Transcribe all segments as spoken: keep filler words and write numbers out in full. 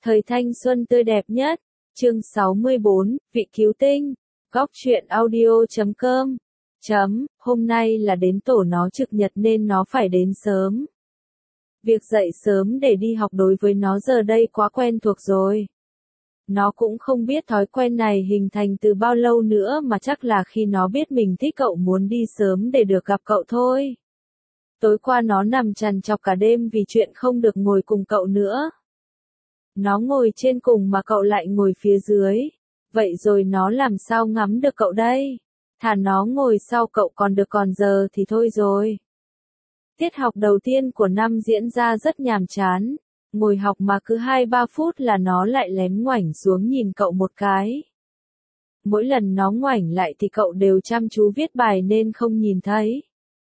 Thời thanh xuân tươi đẹp nhất. Chương sáu mươi bốn, Vị cứu tinh. Góc truyện audio chấm com. Chấm, hôm nay là đến tổ nó trực nhật nên nó phải đến sớm. Việc dậy sớm để đi học đối với nó giờ đây quá quen thuộc rồi. Nó cũng không biết thói quen này hình thành từ bao lâu nữa mà chắc là khi nó biết mình thích cậu muốn đi sớm để được gặp cậu thôi. Tối qua nó nằm trằn trọc cả đêm vì chuyện không được ngồi cùng cậu nữa. Nó ngồi trên cùng mà cậu lại ngồi phía dưới. Vậy rồi nó làm sao ngắm được cậu đây? Thà nó ngồi sau cậu còn được, còn giờ thì thôi rồi. Tiết học đầu tiên của năm diễn ra rất nhàm chán. Ngồi học mà cứ hai ba phút là nó lại lén ngoảnh xuống nhìn cậu một cái. Mỗi lần nó ngoảnh lại thì cậu đều chăm chú viết bài nên không nhìn thấy.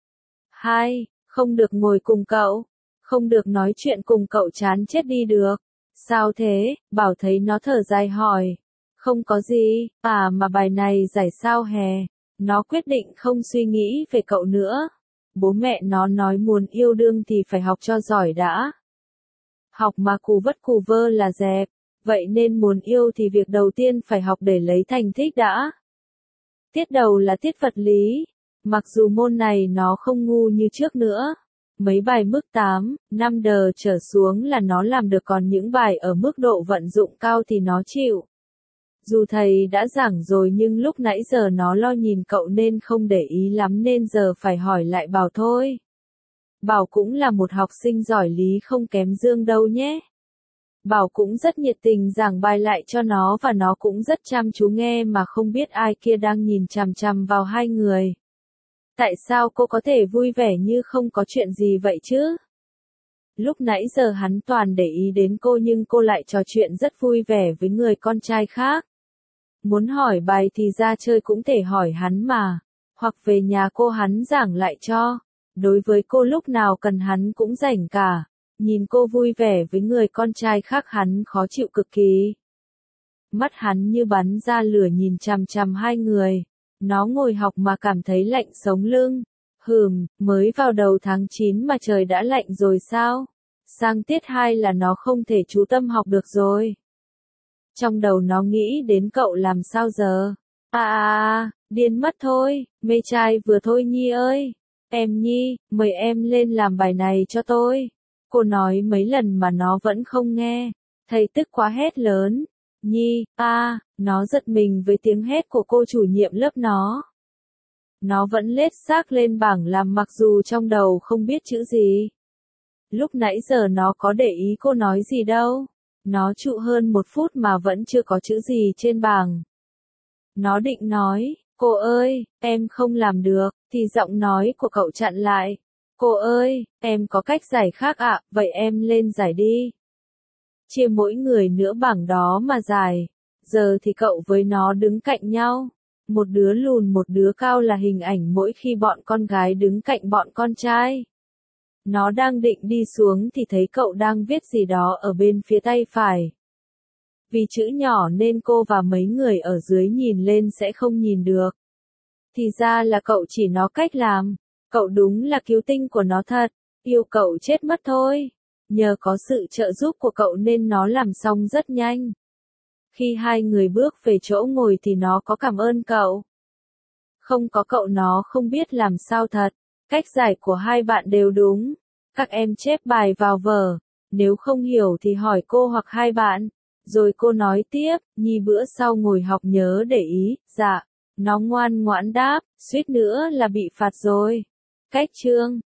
Hai, không được ngồi cùng cậu. Không được nói chuyện cùng cậu, chán chết đi được. Sao thế? Bảo thấy nó thở dài hỏi. Không có gì, à mà bài này giải sao hè? Nó quyết định không suy nghĩ về cậu nữa. Bố mẹ nó nói muốn yêu đương thì phải học cho giỏi đã. Học mà cù vất cù vơ là dẹp. Vậy nên muốn yêu thì việc đầu tiên phải học để lấy thành tích đã. Tiết đầu là tiết vật lý. Mặc dù môn này nó không ngu như trước nữa. Mấy bài mức tám, năm đờ trở xuống là nó làm được, còn những bài ở mức độ vận dụng cao thì nó chịu. Dù thầy đã giảng rồi nhưng lúc nãy giờ nó lo nhìn cậu nên không để ý lắm nên giờ phải hỏi lại Bảo thôi. Bảo cũng là một học sinh giỏi lý không kém Dương đâu nhé. Bảo cũng rất nhiệt tình giảng bài lại cho nó và nó cũng rất chăm chú nghe mà không biết ai kia đang nhìn chằm chằm vào hai người. Tại sao cô có thể vui vẻ như không có chuyện gì vậy chứ? Lúc nãy giờ hắn toàn để ý đến cô nhưng cô lại trò chuyện rất vui vẻ với người con trai khác. Muốn hỏi bài thì ra chơi cũng thể hỏi hắn mà. Hoặc về nhà cô hắn giảng lại cho. Đối với cô lúc nào cần hắn cũng rảnh cả. Nhìn cô vui vẻ với người con trai khác hắn khó chịu cực kỳ. Mắt hắn như bắn ra lửa nhìn chằm chằm hai người. Nó ngồi học mà cảm thấy lạnh sống lưng. Hừm, mới vào đầu tháng chín mà trời đã lạnh rồi sao? Sang tiết hai là nó không thể chú tâm học được rồi. Trong đầu nó nghĩ đến cậu làm sao giờ? À à à, điên mất thôi, mê trai vừa thôi Nhi ơi. Em Nhi, mời em lên làm bài này cho tôi. Cô nói mấy lần mà nó vẫn không nghe. Thầy tức quá hét lớn. Nhi, a, à, nó giật mình với tiếng hét của cô chủ nhiệm lớp nó. Nó vẫn lết xác lên bảng làm mặc dù trong đầu không biết chữ gì. Lúc nãy giờ nó có để ý cô nói gì đâu. Nó trụ hơn một phút mà vẫn chưa có chữ gì trên bảng. Nó định nói, cô ơi, em không làm được, thì giọng nói của cậu chặn lại. Cô ơi, em có cách giải khác ạ, à, vậy em lên giải đi. Chia mỗi người nửa bảng đó mà giải. Giờ thì cậu với nó đứng cạnh nhau. Một đứa lùn một đứa cao là hình ảnh mỗi khi bọn con gái đứng cạnh bọn con trai. Nó đang định đi xuống thì thấy cậu đang viết gì đó ở bên phía tay phải. Vì chữ nhỏ nên cô và mấy người ở dưới nhìn lên sẽ không nhìn được. Thì ra là cậu chỉ nó cách làm. Cậu đúng là cứu tinh của nó thật. Yêu cậu chết mất thôi. Nhờ có sự trợ giúp của cậu nên nó làm xong rất nhanh. Khi hai người bước về chỗ ngồi thì nó có cảm ơn cậu. Không có cậu nó không biết làm sao thật. Cách giải của hai bạn đều đúng. Các em chép bài vào vở. Nếu không hiểu thì hỏi cô hoặc hai bạn. Rồi cô nói tiếp, Nhi bữa sau ngồi học nhớ để ý. Dạ. Nó ngoan ngoãn đáp, suýt nữa là bị phạt rồi. Cách chương.